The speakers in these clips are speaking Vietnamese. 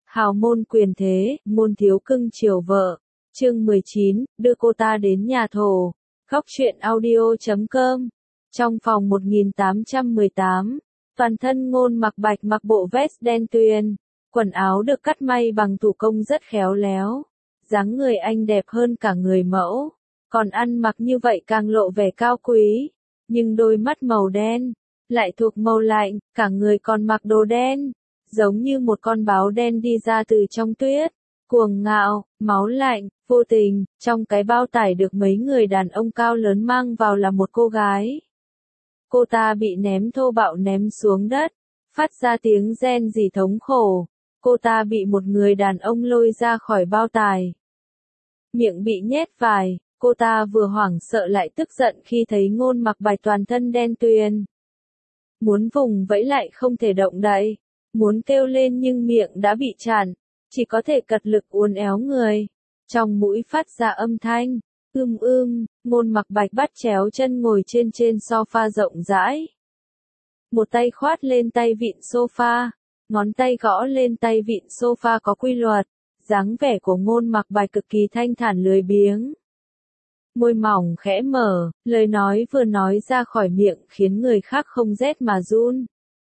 Hào môn quyền thế, môn thiếu cưng chiều vợ. Chương 19, đưa cô ta đến nhà thổ. Góc truyện audio.com. Trong phòng 1818, toàn thân Ngôn Mặc Bạch mặc bộ vest đen tuyền, quần áo được cắt may bằng thủ công rất khéo léo. Dáng người anh đẹp hơn cả người mẫu, còn ăn mặc như vậy càng lộ vẻ cao quý. Nhưng đôi mắt màu đen, lại thuộc màu lạnh, cả người còn mặc đồ đen, giống như một con báo đen đi ra từ trong tuyết. Cuồng ngạo, máu lạnh, vô tình, trong cái bao tải được mấy người đàn ông cao lớn mang vào là một cô gái. Cô ta bị ném thô bạo ném xuống đất, phát ra tiếng rên rỉ thống khổ. Cô ta bị một người đàn ông lôi ra khỏi bao tải. Miệng bị nhét vải, cô ta vừa hoảng sợ lại tức giận khi thấy Ngôn Mặc Bạch toàn thân đen tuyền. Muốn vùng vẫy lại không thể động đậy, muốn kêu lên nhưng miệng đã bị chặn, chỉ có thể cật lực uốn éo người. Trong mũi phát ra âm thanh, Ngôn Mặc Bạch bắt chéo chân ngồi trên sofa rộng rãi. Một tay khoát lên tay vịn sofa, ngón tay gõ lên tay vịn sofa có quy luật, dáng vẻ của Ngôn Mặc Bạch cực kỳ thanh thản lười biếng. Môi mỏng khẽ mở, lời nói vừa nói ra khỏi miệng khiến người khác không rét mà run.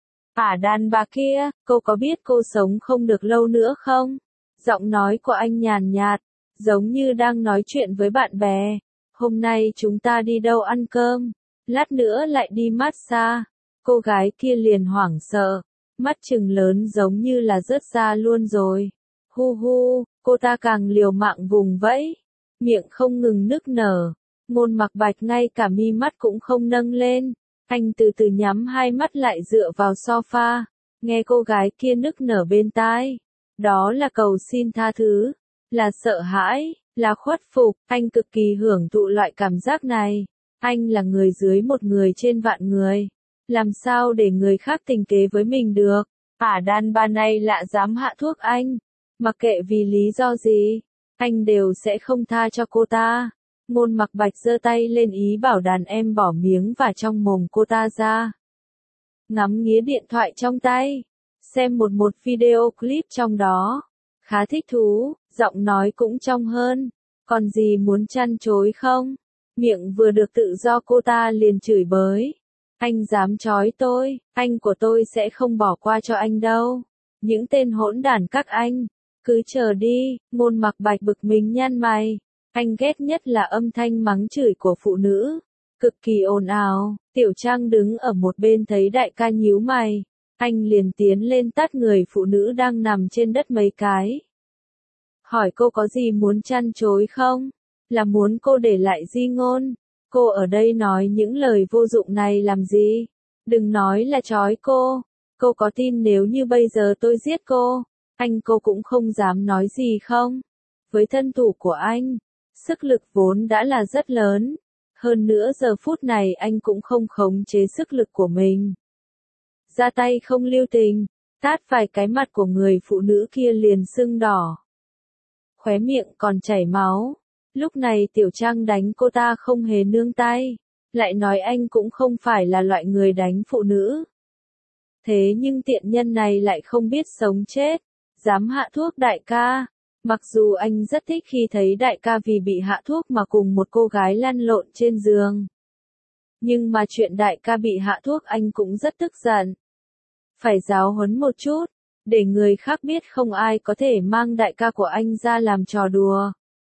Đàn bà kia, cô có biết cô sống không được lâu nữa không? Giọng nói của anh nhàn nhạt, giống như đang nói chuyện với bạn bè. Hôm nay chúng ta đi đâu ăn cơm? Lát nữa lại đi massage. Cô gái kia liền hoảng sợ, mắt trừng lớn giống như là rớt ra luôn rồi. Hu hu, cô ta càng liều mạng vùng vẫy, miệng không ngừng nức nở. Ngôn Mặc Bạch ngay cả mi mắt cũng không nâng lên. Anh từ từ nhắm hai mắt lại dựa vào sofa, nghe cô gái kia nức nở bên tai. Đó là cầu xin tha thứ, là sợ hãi, là khuất phục. Anh cực kỳ hưởng thụ loại cảm giác này. Anh là người dưới một người trên vạn người. Làm sao để người khác tình kế với mình được? Đàn bà này lạ dám hạ thuốc anh. Mặc kệ vì lý do gì, anh đều sẽ không tha cho cô ta. Ngôn Mặc Bạch giơ tay lên ý bảo đàn em bỏ miếng và trong mồm cô ta ra. Ngắm nghía điện thoại trong tay, xem một video clip trong đó. Khá thích thú, giọng nói cũng trong hơn. Còn gì muốn chăn chối không? Miệng vừa được tự do cô ta liền chửi bới. Anh dám chói tôi, anh của tôi sẽ không bỏ qua cho anh đâu. Những tên hỗn đản các anh, cứ chờ đi. Ngôn Mặc Bạch bực mình nhăn mày. Anh ghét nhất là âm thanh mắng chửi của phụ nữ, cực kỳ ồn ào. Tiểu Trang đứng ở một bên thấy đại ca nhíu mày, anh liền tiến lên tát người phụ nữ đang nằm trên đất mấy cái. Hỏi cô có gì muốn chăn chối không? Là muốn cô để lại di ngôn? Cô ở đây nói những lời vô dụng này làm gì? Đừng nói là chói cô. Cô có tin nếu như bây giờ tôi giết cô, cô cũng không dám nói gì không? Với thân thủ của anh, sức lực vốn đã là rất lớn. Hơn nữa giờ phút này anh cũng không khống chế sức lực của mình. Ra tay không lưu tình, tát vài cái mặt của người phụ nữ kia liền sưng đỏ. Khóe miệng còn chảy máu. Lúc này Tiểu Trang đánh cô ta không hề nương tay. Lại nói anh cũng không phải là loại người đánh phụ nữ. Thế nhưng tiện nhân này lại không biết sống chết. Dám hạ thuốc đại ca. Mặc dù anh rất thích khi thấy đại ca vì bị hạ thuốc mà cùng một cô gái lăn lộn trên giường. Nhưng mà chuyện đại ca bị hạ thuốc anh cũng rất tức giận. Phải giáo huấn một chút, để người khác biết không ai có thể mang đại ca của anh ra làm trò đùa.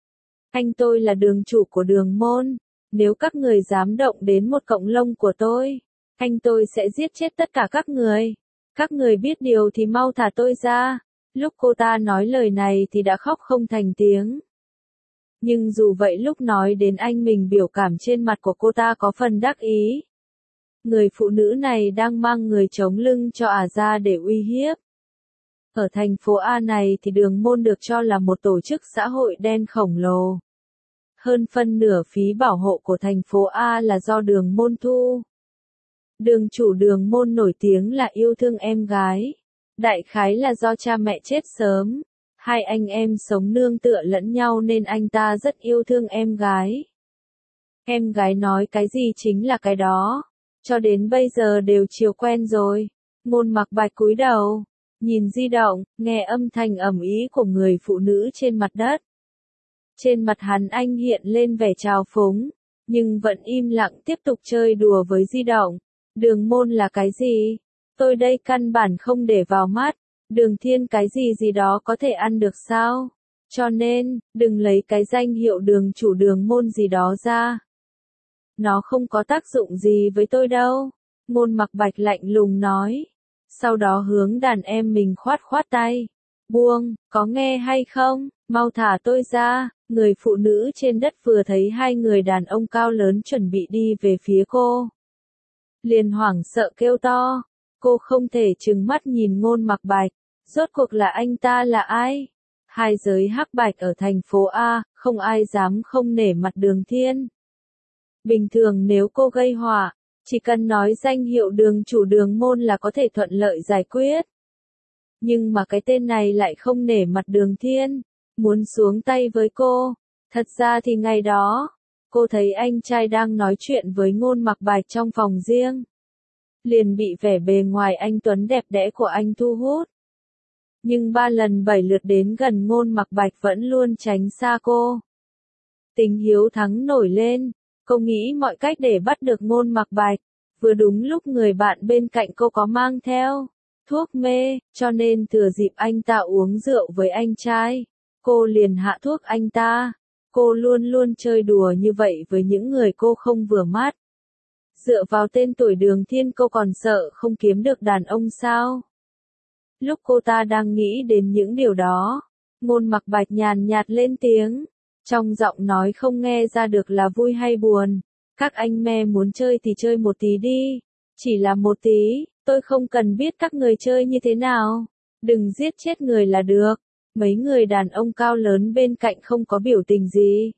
Tôi là đường chủ của Đường Môn, nếu các người dám động đến một cọng lông của tôi sẽ giết chết tất cả các người. Các người biết điều thì mau thả tôi ra. Lúc cô ta nói lời này thì đã khóc không thành tiếng. Nhưng dù vậy lúc nói đến anh mình biểu cảm trên mặt của cô ta có phần đắc ý. Người phụ nữ này đang mang người chống lưng cho ra để uy hiếp. Ở thành phố A này thì Đường Môn được cho là một tổ chức xã hội đen khổng lồ. Hơn phân nửa phí bảo hộ của thành phố A là do Đường Môn thu. Đường chủ Đường Môn nổi tiếng là yêu thương em gái. Đại khái là do cha mẹ chết sớm, hai anh em sống nương tựa lẫn nhau nên anh ta rất yêu thương em gái. Em gái nói cái gì chính là cái đó, cho đến bây giờ đều chiều quen rồi. Ngôn Mặc Bạch cúi đầu, nhìn di động, nghe âm thanh ầm ĩ của người phụ nữ trên mặt đất. Trên mặt hắn anh hiện lên vẻ trào phúng, nhưng vẫn im lặng tiếp tục chơi đùa với di động. Đường môn là cái gì? Tôi đây căn bản không để vào mắt. Đường thiên cái gì gì đó có thể ăn được sao? Cho nên, đừng lấy cái danh hiệu đường chủ đường môn gì đó ra. Nó không có tác dụng gì với tôi đâu. Ngôn Mặc Bạch lạnh lùng nói. Sau đó hướng đàn em mình khoát khoát tay. Buông, có nghe hay không? Mau thả tôi ra. Người phụ nữ trên đất vừa thấy hai người đàn ông cao lớn chuẩn bị đi về phía cô. Liền hoảng sợ kêu to. Cô không thể trừng mắt nhìn Ngôn Mặc Bạch. Rốt cuộc là anh ta là ai? Hai giới hắc bạch ở thành phố A, không ai dám không nể mặt Đường Thiên. Bình thường nếu cô gây họa, chỉ cần nói danh hiệu đường chủ đường môn là có thể thuận lợi giải quyết. Nhưng mà cái tên này lại không nể mặt Đường Thiên, muốn xuống tay với cô. Thật ra thì ngày đó, cô thấy anh trai đang nói chuyện với Ngôn Mặc Bạch trong phòng riêng. Liền bị vẻ bề ngoài anh tuấn đẹp đẽ của anh thu hút. Nhưng 3 lần 7 lượt đến gần Ngôn Mặc Bạch vẫn luôn tránh xa cô. Tình hiếu thắng nổi lên, cô nghĩ mọi cách để bắt được Ngôn Mặc Bạch. Vừa đúng lúc người bạn bên cạnh cô có mang theo thuốc mê, cho nên thừa dịp anh ta uống rượu với anh trai, cô liền hạ thuốc anh ta. Cô luôn luôn chơi đùa như vậy với những người cô không vừa mắt. Dựa vào tên tuổi Đường Thiên cô còn sợ không kiếm được đàn ông sao? Lúc cô ta đang nghĩ đến những điều đó, Ngôn Mặc Bạch nhàn nhạt lên tiếng, trong giọng nói không nghe ra được là vui hay buồn. Các anh me muốn chơi thì chơi một tí đi, chỉ là một tí, tôi không cần biết các người chơi như thế nào, đừng giết chết người là được. Mấy người đàn ông cao lớn bên cạnh không có biểu tình gì.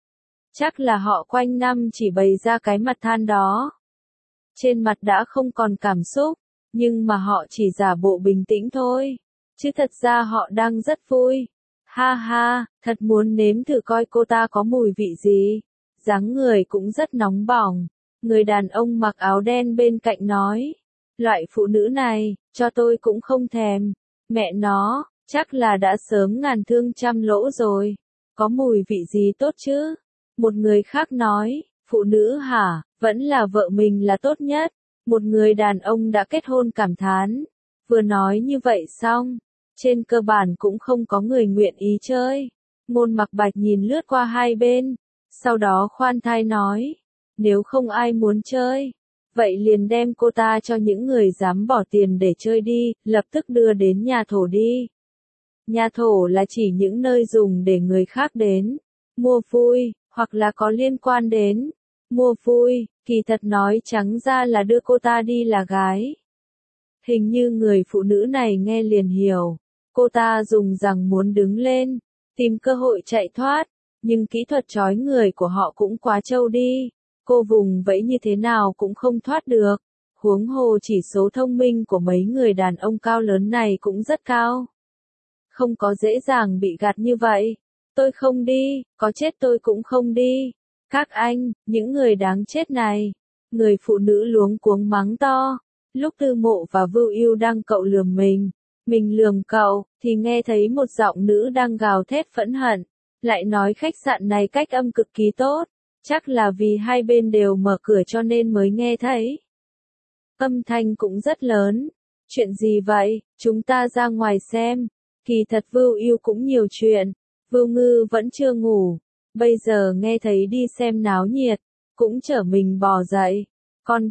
Chắc là họ quanh năm chỉ bày ra cái mặt than đó. Trên mặt đã không còn cảm xúc, nhưng mà họ chỉ giả bộ bình tĩnh thôi. Chứ thật ra họ đang rất vui. Ha ha, thật muốn nếm thử coi cô ta có mùi vị gì. Dáng người cũng rất nóng bỏng. Người đàn ông mặc áo đen bên cạnh nói. Loại phụ nữ này, cho tôi cũng không thèm. Mẹ nó, chắc là đã sớm ngàn thương trăm lỗ rồi. Có mùi vị gì tốt chứ? Một người khác nói, phụ nữ hả, vẫn là vợ mình là tốt nhất. Một người đàn ông đã kết hôn cảm thán. Vừa nói như vậy xong, trên cơ bản cũng không có người nguyện ý chơi. Ngôn Mặc Bạch nhìn lướt qua hai bên, sau đó khoan thai nói, nếu không ai muốn chơi, vậy liền đem cô ta cho những người dám bỏ tiền để chơi đi, lập tức đưa đến nhà thổ đi. Nhà thổ là chỉ những nơi dùng để người khác đến mua vui, hoặc là có liên quan đến mua vui, kỳ thật nói trắng ra là đưa cô ta đi là gái. Hình như người phụ nữ này nghe liền hiểu, cô ta dùng rằng muốn đứng lên, tìm cơ hội chạy thoát, nhưng kỹ thuật trói người của họ cũng quá trâu đi, cô vùng vẫy như thế nào cũng không thoát được, huống hồ chỉ số thông minh của mấy người đàn ông cao lớn này cũng rất cao. Không có dễ dàng bị gạt như vậy, tôi không đi, có chết tôi cũng không đi. Các anh, những người đáng chết này. Người phụ nữ luống cuống mắng to. Lúc Tư Mộ và Vưu Ưu đang cậu lườm mình lườm cậu, thì nghe thấy một giọng nữ đang gào thét phẫn hận. Lại nói khách sạn này cách âm cực kỳ tốt. Chắc là vì hai bên đều mở cửa cho nên mới nghe thấy. Âm thanh cũng rất lớn. Chuyện gì vậy, chúng ta ra ngoài xem. Kỳ thật Vưu Ưu cũng nhiều chuyện. Vưu Ngư vẫn chưa ngủ. Bây giờ nghe thấy đi xem náo nhiệt, cũng chở mình bò dậy. Con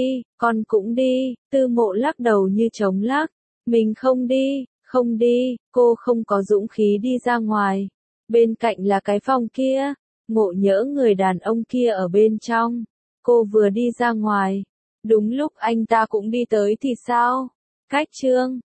cũng đi, Tư Mộ lắc đầu như trống lắc. Mình không đi, cô không có dũng khí đi ra ngoài. Bên cạnh là cái phòng kia, Ngộ nhỡ người đàn ông kia ở bên trong. Cô vừa đi ra ngoài, đúng lúc anh ta cũng đi tới thì sao? Cách chương